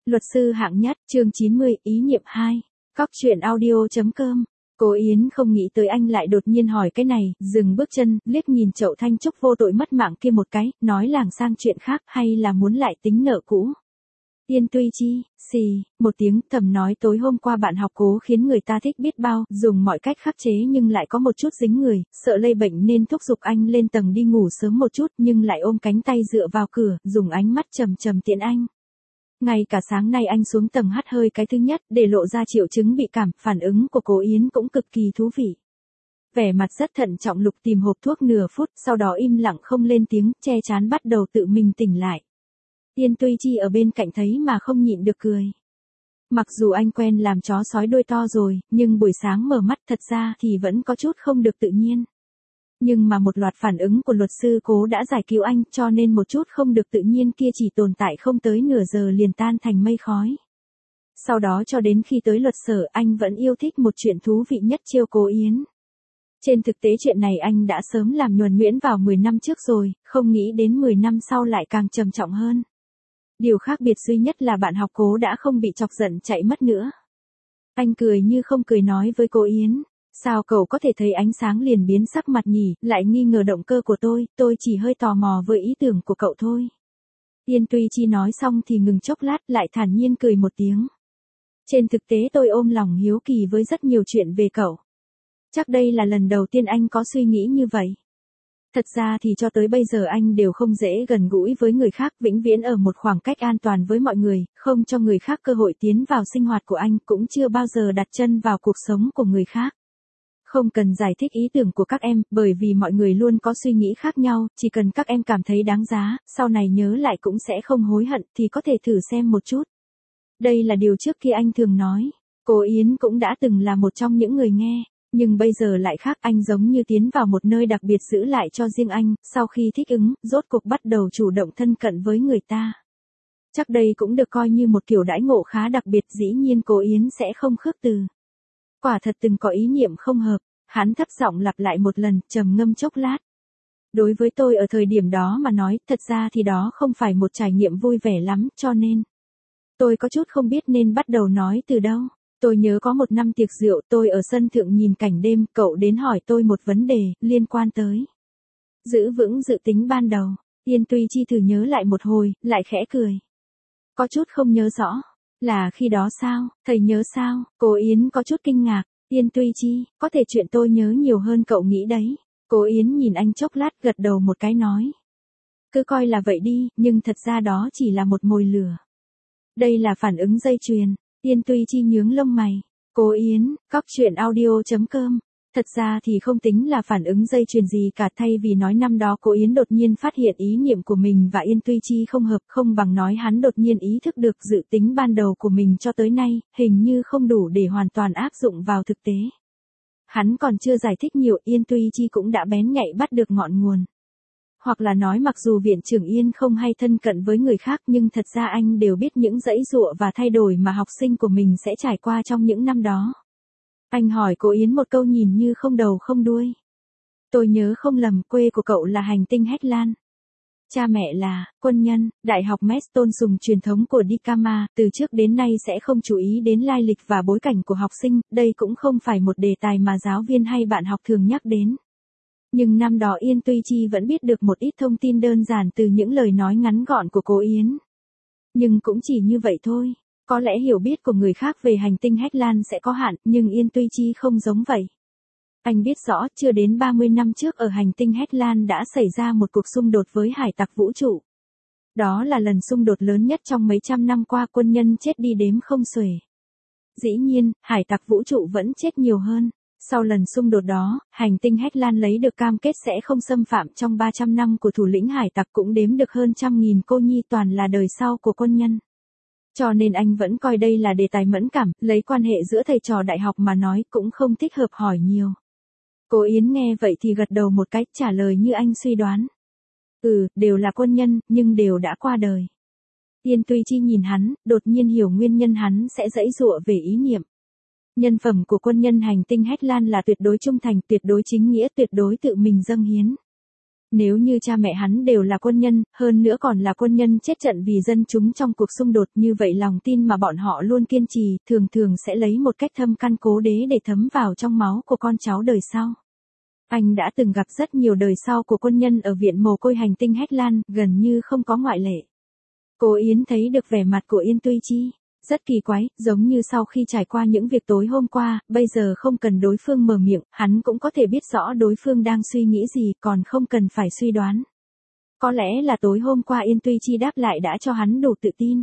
Luật sư hạng nhất, chương 90, ý niệm 2. Cóc truyện audio.com. Cô Yến không nghĩ tới anh lại đột nhiên hỏi cái này, dừng bước chân, liếc nhìn Chậu Thanh Trúc vô tội mất mạng kia một cái, nói làng sang chuyện khác hay là muốn lại tính nợ cũ. Yên Tuy Chi, xì, một tiếng thầm nói tối hôm qua bạn học Cố khiến người ta thích biết bao, dùng mọi cách khắc chế nhưng lại có một chút dính người, sợ lây bệnh nên thúc giục anh lên tầng đi ngủ sớm một chút nhưng lại ôm cánh tay dựa vào cửa, dùng ánh mắt trầm trầm tiễn anh. Ngay cả sáng nay anh xuống tầng hắt hơi cái thứ nhất để lộ ra triệu chứng bị cảm, phản ứng của cô Yến cũng cực kỳ thú vị. Vẻ mặt rất thận trọng lục tìm hộp thuốc nửa phút, sau đó im lặng không lên tiếng, che chán bắt đầu tự mình tỉnh lại. Yên Tuy Chi ở bên cạnh thấy mà không nhịn được cười. Mặc dù anh quen làm chó sói đuôi to rồi, nhưng buổi sáng mở mắt thật ra thì vẫn có chút không được tự nhiên. Nhưng mà một loạt phản ứng của luật sư Cố đã giải cứu anh, cho nên một chút không được tự nhiên kia chỉ tồn tại không tới nửa giờ liền tan thành mây khói. Sau đó cho đến khi tới luật sở, anh vẫn yêu thích một chuyện thú vị nhất trêu Cố Yến. Trên thực tế chuyện này anh đã sớm làm nhuần nhuyễn vào 10 năm trước rồi, không nghĩ đến 10 năm sau lại càng trầm trọng hơn. Điều khác biệt duy nhất là bạn học Cố đã không bị chọc giận chạy mất nữa. Anh cười như không cười nói với cô Yến. Sao cậu có thể thấy ánh sáng liền biến sắc mặt nhỉ, lại nghi ngờ động cơ của tôi chỉ hơi tò mò với ý tưởng của cậu thôi. Yên Tuy Chi nói xong thì ngừng chốc lát lại thản nhiên cười một tiếng. Trên thực tế tôi ôm lòng hiếu kỳ với rất nhiều chuyện về cậu. Chắc đây là lần đầu tiên anh có suy nghĩ như vậy. Thật ra thì cho tới bây giờ anh đều không dễ gần gũi với người khác, vĩnh viễn ở một khoảng cách an toàn với mọi người, không cho người khác cơ hội tiến vào sinh hoạt của anh, cũng chưa bao giờ đặt chân vào cuộc sống của người khác. Không cần giải thích ý tưởng của các em, bởi vì mọi người luôn có suy nghĩ khác nhau, chỉ cần các em cảm thấy đáng giá, sau này nhớ lại cũng sẽ không hối hận thì có thể thử xem một chút. Đây là điều trước kia anh thường nói. Cô Yến cũng đã từng là một trong những người nghe, nhưng bây giờ lại khác, anh giống như tiến vào một nơi đặc biệt giữ lại cho riêng anh, sau khi thích ứng, rốt cuộc bắt đầu chủ động thân cận với người ta. Chắc đây cũng được coi như một kiểu đãi ngộ khá đặc biệt, dĩ nhiên cô Yến sẽ không khước từ. Quả thật từng có ý niệm không hợp, hắn thấp giọng lặp lại một lần, trầm ngâm chốc lát. Đối với tôi ở thời điểm đó mà nói, thật ra thì đó không phải một trải nghiệm vui vẻ lắm, cho nên tôi có chút không biết nên bắt đầu nói từ đâu. Tôi nhớ có một năm tiệc rượu, tôi ở sân thượng nhìn cảnh đêm, cậu đến hỏi tôi một vấn đề, liên quan tới giữ vững dự tính ban đầu. Yên Tuy Chi thử nhớ lại một hồi, lại khẽ cười. Có chút không nhớ rõ. Là khi đó sao, thầy nhớ sao? Cô Yến có chút kinh ngạc. Yên Tuy Chi, có thể chuyện tôi nhớ nhiều hơn cậu nghĩ đấy. Cô Yến nhìn anh chốc lát gật đầu một cái nói. Cứ coi là vậy đi, nhưng thật ra đó chỉ là một mồi lửa. Đây là phản ứng dây chuyền. Yên Tuy Chi nhướng lông mày. Cô Yến, cóc truyện audio.com. Thật ra thì không tính là phản ứng dây chuyền gì cả, thay vì nói năm đó cô Yến đột nhiên phát hiện ý niệm của mình và Yên Tuy Chi không hợp, không bằng nói hắn đột nhiên ý thức được dự tính ban đầu của mình cho tới nay, hình như không đủ để hoàn toàn áp dụng vào thực tế. Hắn còn chưa giải thích nhiều, Yên Tuy Chi cũng đã bén nhạy bắt được ngọn nguồn. Hoặc là nói mặc dù viện trưởng Yên không hay thân cận với người khác nhưng thật ra anh đều biết những giãy giụa và thay đổi mà học sinh của mình sẽ trải qua trong những năm đó. Anh hỏi cô Yến một câu nhìn như không đầu không đuôi. Tôi nhớ không lầm, quê của cậu là hành tinh Hetland. Cha mẹ là quân nhân, Đại học Meston dùng truyền thống của Dikama, từ trước đến nay sẽ không chú ý đến lai lịch và bối cảnh của học sinh, đây cũng không phải một đề tài mà giáo viên hay bạn học thường nhắc đến. Nhưng năm đó Yên Tuy Chi vẫn biết được một ít thông tin đơn giản từ những lời nói ngắn gọn của cô Yến. Nhưng cũng chỉ như vậy thôi. Có lẽ hiểu biết của người khác về hành tinh Hetland sẽ có hạn, nhưng Yên Tuy Chi không giống vậy. Anh biết rõ, chưa đến 30 năm trước ở hành tinh Hetland đã xảy ra một cuộc xung đột với hải tặc vũ trụ. Đó là lần xung đột lớn nhất trong mấy trăm năm qua, quân nhân chết đi đếm không xuể. Dĩ nhiên, hải tặc vũ trụ vẫn chết nhiều hơn. Sau lần xung đột đó, hành tinh Hetland lấy được cam kết sẽ không xâm phạm trong 300 năm của thủ lĩnh hải tặc, cũng đếm được hơn 100.000 cô nhi, toàn là đời sau của quân nhân. Cho nên anh vẫn coi đây là đề tài mẫn cảm, lấy quan hệ giữa thầy trò đại học mà nói cũng không thích hợp hỏi nhiều. Cô Yến nghe vậy thì gật đầu một cái, trả lời như anh suy đoán. Đều là quân nhân, nhưng đều đã qua đời. Yên Tuy Chi nhìn hắn, đột nhiên hiểu nguyên nhân hắn sẽ giãy giụa về ý niệm. Nhân phẩm của quân nhân hành tinh Hetland là tuyệt đối trung thành, tuyệt đối chính nghĩa, tuyệt đối tự mình dâng hiến. Nếu như cha mẹ hắn đều là quân nhân, hơn nữa còn là quân nhân chết trận vì dân chúng trong cuộc xung đột, như vậy lòng tin mà bọn họ luôn kiên trì, thường thường sẽ lấy một cách thâm căn cố đế để thấm vào trong máu của con cháu đời sau. Anh đã từng gặp rất nhiều đời sau của quân nhân ở viện mồ côi hành tinh Heckland, gần như không có ngoại lệ. Cố Yến thấy được vẻ mặt của Yên Tuy Chi. Rất kỳ quái, giống như sau khi trải qua những việc tối hôm qua, bây giờ không cần đối phương mở miệng, hắn cũng có thể biết rõ đối phương đang suy nghĩ gì, còn không cần phải suy đoán. Có lẽ là tối hôm qua Yên Tuy Chi đáp lại đã cho hắn đủ tự tin.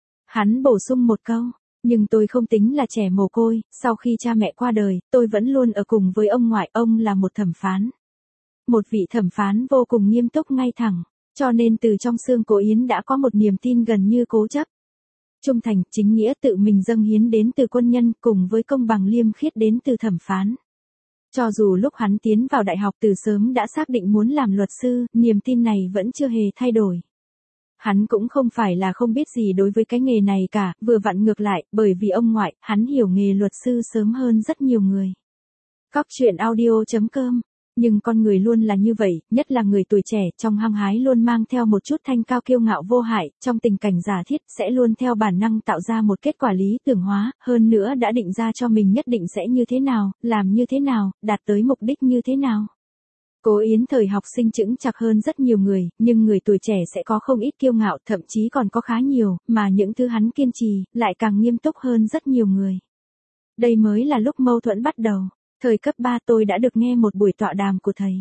Hắn bổ sung một câu, nhưng tôi không tính là trẻ mồ côi, sau khi cha mẹ qua đời, tôi vẫn luôn ở cùng với ông ngoại, ông là một thẩm phán. Một vị thẩm phán vô cùng nghiêm túc ngay thẳng, cho nên từ trong xương Cố Yến đã có một niềm tin gần như cố chấp. Trung thành, chính nghĩa tự mình dâng hiến đến từ quân nhân cùng với công bằng liêm khiết đến từ thẩm phán. Cho dù lúc hắn tiến vào đại học từ sớm đã xác định muốn làm luật sư, niềm tin này vẫn chưa hề thay đổi. Hắn cũng không phải là không biết gì đối với cái nghề này cả, vừa vặn ngược lại, bởi vì ông ngoại, hắn hiểu nghề luật sư sớm hơn rất nhiều người. Cóc truyện audio.com. Nhưng con người luôn là như vậy, nhất là người tuổi trẻ, trong hăng hái luôn mang theo một chút thanh cao kiêu ngạo vô hại, trong tình cảnh giả thiết sẽ luôn theo bản năng tạo ra một kết quả lý tưởng hóa, hơn nữa đã định ra cho mình nhất định sẽ như thế nào, làm như thế nào, đạt tới mục đích như thế nào. Cố Yến thời học sinh chững chạc hơn rất nhiều người, nhưng người tuổi trẻ sẽ có không ít kiêu ngạo, thậm chí còn có khá nhiều, mà những thứ hắn kiên trì, lại càng nghiêm túc hơn rất nhiều người. Đây mới là lúc mâu thuẫn bắt đầu. Thời cấp 3 tôi đã được nghe một buổi tọa đàm của thầy.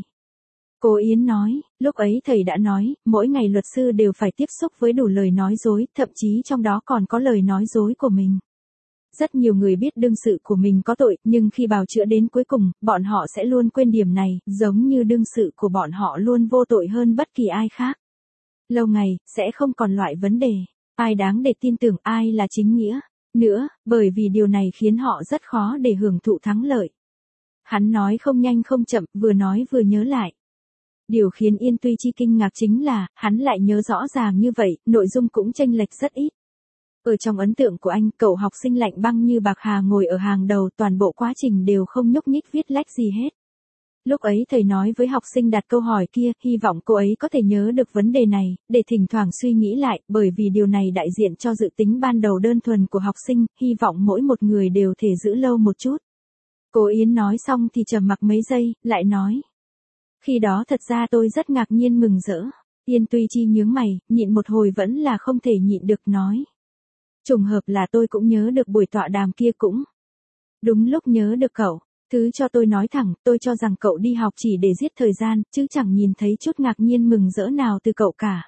Cố Yến nói, lúc ấy thầy đã nói, mỗi ngày luật sư đều phải tiếp xúc với đủ lời nói dối, thậm chí trong đó còn có lời nói dối của mình. Rất nhiều người biết đương sự của mình có tội, nhưng khi bào chữa đến cuối cùng, bọn họ sẽ luôn quên điểm này, giống như đương sự của bọn họ luôn vô tội hơn bất kỳ ai khác. Lâu ngày, sẽ không còn loại vấn đề, ai đáng để tin tưởng, ai là chính nghĩa, nữa, bởi vì điều này khiến họ rất khó để hưởng thụ thắng lợi. Hắn nói không nhanh không chậm, vừa nói vừa nhớ lại. Điều khiến Yên Tuy Chi kinh ngạc chính là, hắn lại nhớ rõ ràng như vậy, nội dung cũng chênh lệch rất ít. Ở trong ấn tượng của anh, cậu học sinh lạnh băng như bạc hà ngồi ở hàng đầu, toàn bộ quá trình đều không nhúc nhích viết lách gì hết. Lúc ấy thầy nói với học sinh đặt câu hỏi kia, hy vọng cô ấy có thể nhớ được vấn đề này, để thỉnh thoảng suy nghĩ lại, bởi vì điều này đại diện cho dự tính ban đầu đơn thuần của học sinh, hy vọng mỗi một người đều thể giữ lâu một chút. Cố Yến nói xong thì trầm mặc mấy giây, lại nói. Khi đó thật ra tôi rất ngạc nhiên mừng rỡ. Yên Tuy Chi nhướng mày, nhịn một hồi vẫn là không thể nhịn được nói. Trùng hợp là tôi cũng nhớ được buổi tọa đàm kia cũng. Đúng lúc nhớ được cậu. Thứ cho tôi nói thẳng, tôi cho rằng cậu đi học chỉ để giết thời gian, chứ chẳng nhìn thấy chút ngạc nhiên mừng rỡ nào từ cậu cả.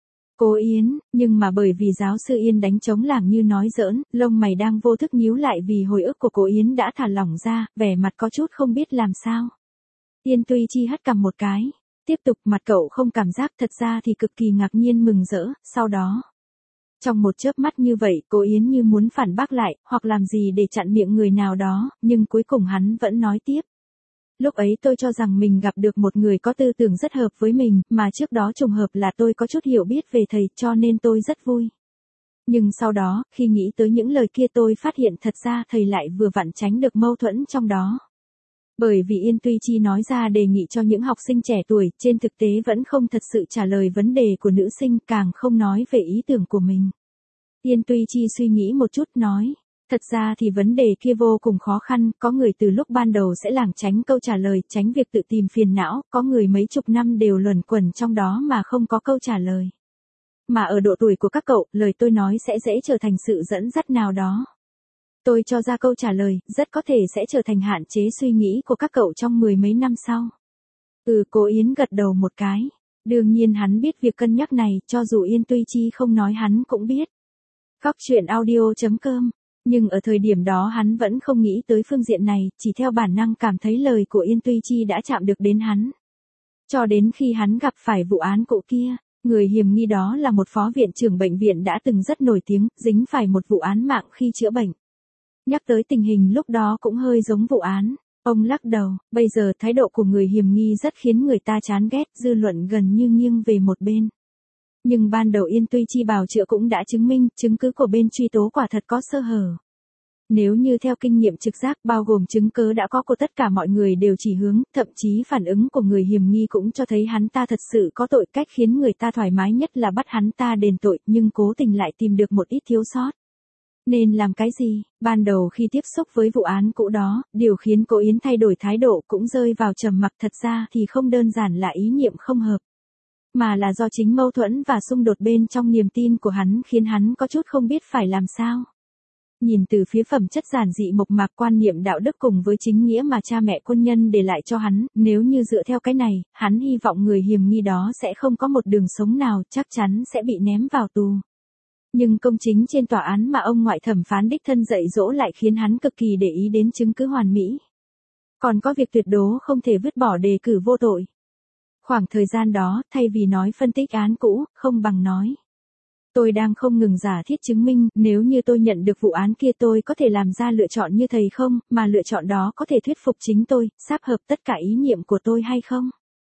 Cố Yến, nhưng mà bởi vì giáo sư Yên đánh trống lảng như nói giỡn, lông mày đang vô thức nhíu lại vì hồi ức của Cố Yến đã thả lỏng ra, vẻ mặt có chút không biết làm sao. Yên Tuy Chi hất cằm một cái, tiếp tục, mặt cậu không cảm giác, thật ra thì cực kỳ ngạc nhiên mừng rỡ, sau đó. Trong một chớp mắt như vậy, Cố Yến như muốn phản bác lại, hoặc làm gì để chặn miệng người nào đó, nhưng cuối cùng hắn vẫn nói tiếp. Lúc ấy tôi cho rằng mình gặp được một người có tư tưởng rất hợp với mình, mà trước đó trùng hợp là tôi có chút hiểu biết về thầy, cho nên tôi rất vui. Nhưng sau đó, khi nghĩ tới những lời kia tôi phát hiện thật ra thầy lại vừa vặn tránh được mâu thuẫn trong đó. Bởi vì Yên Tuy Chi nói ra đề nghị cho những học sinh trẻ tuổi, trên thực tế vẫn không thật sự trả lời vấn đề của nữ sinh, càng không nói về ý tưởng của mình. Yên Tuy Chi suy nghĩ một chút nói. Thật ra thì vấn đề kia vô cùng khó khăn, có người từ lúc ban đầu sẽ lảng tránh câu trả lời, tránh việc tự tìm phiền não, có người mấy chục năm đều luẩn quẩn trong đó mà không có câu trả lời. Mà ở độ tuổi của các cậu, lời tôi nói sẽ dễ trở thành sự dẫn dắt nào đó. Tôi cho ra câu trả lời, rất có thể sẽ trở thành hạn chế suy nghĩ của các cậu trong mười mấy năm sau. Cố Yến gật đầu một cái. Đương nhiên hắn biết việc cân nhắc này, cho dù Yên Tuy Chi không nói hắn cũng biết. Cóc truyện audio.com. Nhưng ở thời điểm đó hắn vẫn không nghĩ tới phương diện này, chỉ theo bản năng cảm thấy lời của Yên Tuy Chi đã chạm được đến hắn. Cho đến khi hắn gặp phải vụ án cũ kia, người hiểm nghi đó là một phó viện trưởng bệnh viện đã từng rất nổi tiếng, dính phải một vụ án mạng khi chữa bệnh. Nhắc tới tình hình lúc đó cũng hơi giống vụ án. Ông lắc đầu, bây giờ thái độ của người hiểm nghi rất khiến người ta chán ghét, dư luận gần như nghiêng về một bên. Nhưng ban đầu Yên Tuy Chi bào chữa cũng đã chứng minh, chứng cứ của bên truy tố quả thật có sơ hở. Nếu như theo kinh nghiệm trực giác bao gồm chứng cớ đã có của tất cả mọi người đều chỉ hướng, thậm chí phản ứng của người hiểm nghi cũng cho thấy hắn ta thật sự có tội, cách khiến người ta thoải mái nhất là bắt hắn ta đền tội, nhưng cố tình lại tìm được một ít thiếu sót. Nên làm cái gì? Ban đầu khi tiếp xúc với vụ án cũ đó, điều khiến cô Yến thay đổi thái độ cũng rơi vào trầm mặc, thật ra thì không đơn giản là ý niệm không hợp, mà là do chính mâu thuẫn và xung đột bên trong niềm tin của hắn khiến hắn có chút không biết phải làm sao. Nhìn từ phía phẩm chất giản dị mộc mạc, quan niệm đạo đức cùng với chính nghĩa mà cha mẹ quân nhân để lại cho hắn, nếu như dựa theo cái này, hắn hy vọng người hiểm nghi đó sẽ không có một đường sống nào, chắc chắn sẽ bị ném vào tù. Nhưng công chính trên tòa án mà ông ngoại thẩm phán đích thân dạy dỗ lại khiến hắn cực kỳ để ý đến chứng cứ hoàn mỹ. Còn có việc tuyệt đối không thể vứt bỏ đề cử vô tội. Khoảng thời gian đó, thay vì nói phân tích án cũ, không bằng nói: tôi đang không ngừng giả thiết chứng minh, nếu như tôi nhận được vụ án kia tôi có thể làm ra lựa chọn như thầy không, mà lựa chọn đó có thể thuyết phục chính tôi, sáp hợp tất cả ý niệm của tôi hay không.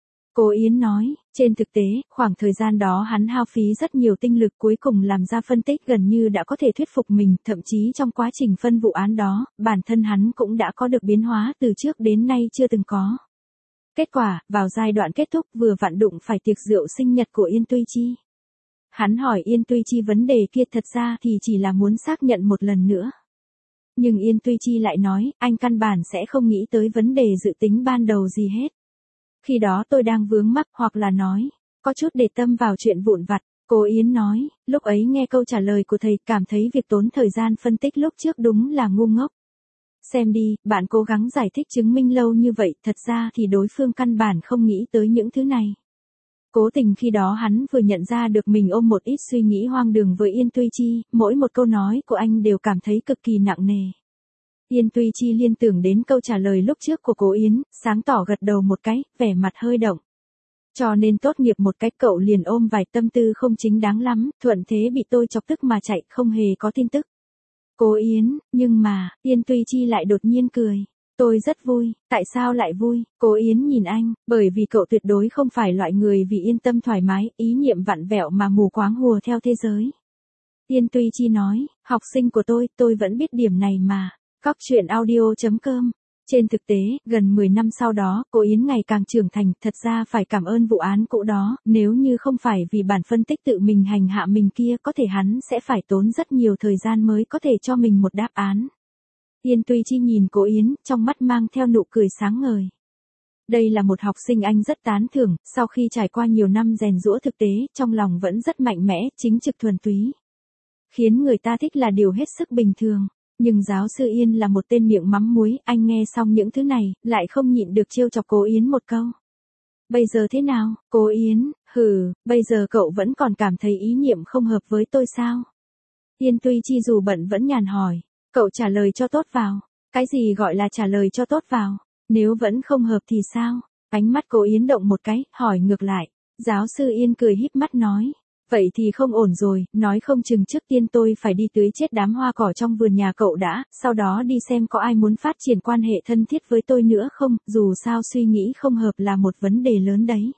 Cô Yến nói, trên thực tế, khoảng thời gian đó hắn hao phí rất nhiều tinh lực, cuối cùng làm ra phân tích gần như đã có thể thuyết phục mình, thậm chí trong quá trình phân vụ án đó, bản thân hắn cũng đã có được biến hóa từ trước đến nay chưa từng có. Kết quả, vào giai đoạn kết thúc vừa vặn đụng phải tiệc rượu sinh nhật của Yên Tuy Chi. Hắn hỏi Yên Tuy Chi vấn đề kia, thật ra thì chỉ là muốn xác nhận một lần nữa. Nhưng Yên Tuy Chi lại nói, anh căn bản sẽ không nghĩ tới vấn đề dự tính ban đầu gì hết. Khi đó tôi đang vướng mắc, hoặc là nói, có chút để tâm vào chuyện vụn vặt. Cô Yến nói, lúc ấy nghe câu trả lời của thầy cảm thấy việc tốn thời gian phân tích lúc trước đúng là ngu ngốc. Xem đi, bạn cố gắng giải thích chứng minh lâu như vậy, thật ra thì đối phương căn bản không nghĩ tới những thứ này. Cố tình khi đó hắn vừa nhận ra được mình ôm một ít suy nghĩ hoang đường với Yên Tuy Chi, mỗi một câu nói của anh đều cảm thấy cực kỳ nặng nề. Yên Tuy Chi liên tưởng đến câu trả lời lúc trước của cô Yến, sáng tỏ gật đầu một cái, vẻ mặt hơi động. Cho nên tốt nghiệp một cách cậu liền ôm vài tâm tư không chính đáng lắm, thuận thế bị tôi chọc tức mà chạy, không hề có tin tức. Cô Yến, nhưng mà, Yên Tuy Chi lại đột nhiên cười. Tôi rất vui, tại sao lại vui? Cô Yến nhìn anh, bởi vì cậu tuyệt đối không phải loại người vì yên tâm thoải mái, ý niệm vặn vẹo mà mù quáng hùa theo thế giới. Yên Tuy Chi nói, học sinh của tôi vẫn biết điểm này mà. Cóc truyện audio.com. Trên thực tế, gần 10 năm sau đó, cô Yến ngày càng trưởng thành, thật ra phải cảm ơn vụ án cũ đó, nếu như không phải vì bản phân tích tự mình hành hạ mình kia, có thể hắn sẽ phải tốn rất nhiều thời gian mới có thể cho mình một đáp án. Yên Tuy Chi nhìn cô Yến, trong mắt mang theo nụ cười sáng ngời. Đây là một học sinh anh rất tán thưởng, sau khi trải qua nhiều năm rèn giũa thực tế, trong lòng vẫn rất mạnh mẽ, chính trực thuần túy. Khiến người ta thích là điều hết sức bình thường. Nhưng giáo sư Yên là một tên miệng mắm muối, anh nghe xong những thứ này, lại không nhịn được trêu chọc cô Yến một câu. Bây giờ thế nào, cô Yến, bây giờ cậu vẫn còn cảm thấy ý niệm không hợp với tôi sao? Yên Tuy Chi dù bận vẫn nhàn hỏi, cậu trả lời cho tốt vào. Cái gì gọi là trả lời cho tốt vào? Nếu vẫn không hợp thì sao? Ánh mắt cô Yến động một cái, hỏi ngược lại. Giáo sư Yên cười híp mắt nói. Vậy thì không ổn rồi, nói không chừng trước tiên tôi phải đi tưới chết đám hoa cỏ trong vườn nhà cậu đã, sau đó đi xem có ai muốn phát triển quan hệ thân thiết với tôi nữa không, dù sao suy nghĩ không hợp là một vấn đề lớn đấy.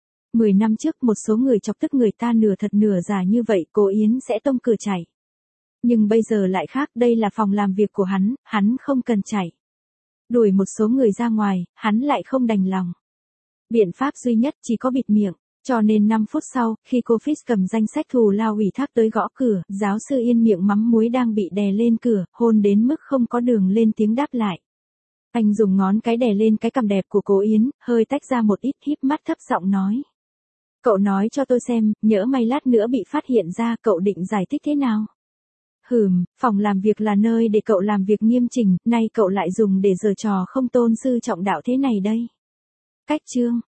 10 năm trước một số người chọc tức người ta nửa thật nửa giả như vậy, cô Yến sẽ tông cửa chạy. Nhưng bây giờ lại khác, đây là phòng làm việc của hắn không cần chạy. Đuổi một số người ra ngoài, hắn lại không đành lòng. Biện pháp duy nhất chỉ có bịt miệng. Cho nên 5 phút sau, khi cô Fitz cầm danh sách thù lao ủy thác tới gõ cửa, giáo sư Yên miệng mắm muối đang bị đè lên cửa, hôn đến mức không có đường lên tiếng đáp lại. Anh dùng ngón cái đè lên cái cằm đẹp của cô Yến, hơi tách ra một ít, híp mắt thấp giọng nói. Cậu nói cho tôi xem, nhỡ may lát nữa bị phát hiện ra, cậu định giải thích thế nào? Phòng làm việc là nơi để cậu làm việc nghiêm chỉnh, nay cậu lại dùng để giở trò không tôn sư trọng đạo thế này đây. Cách chương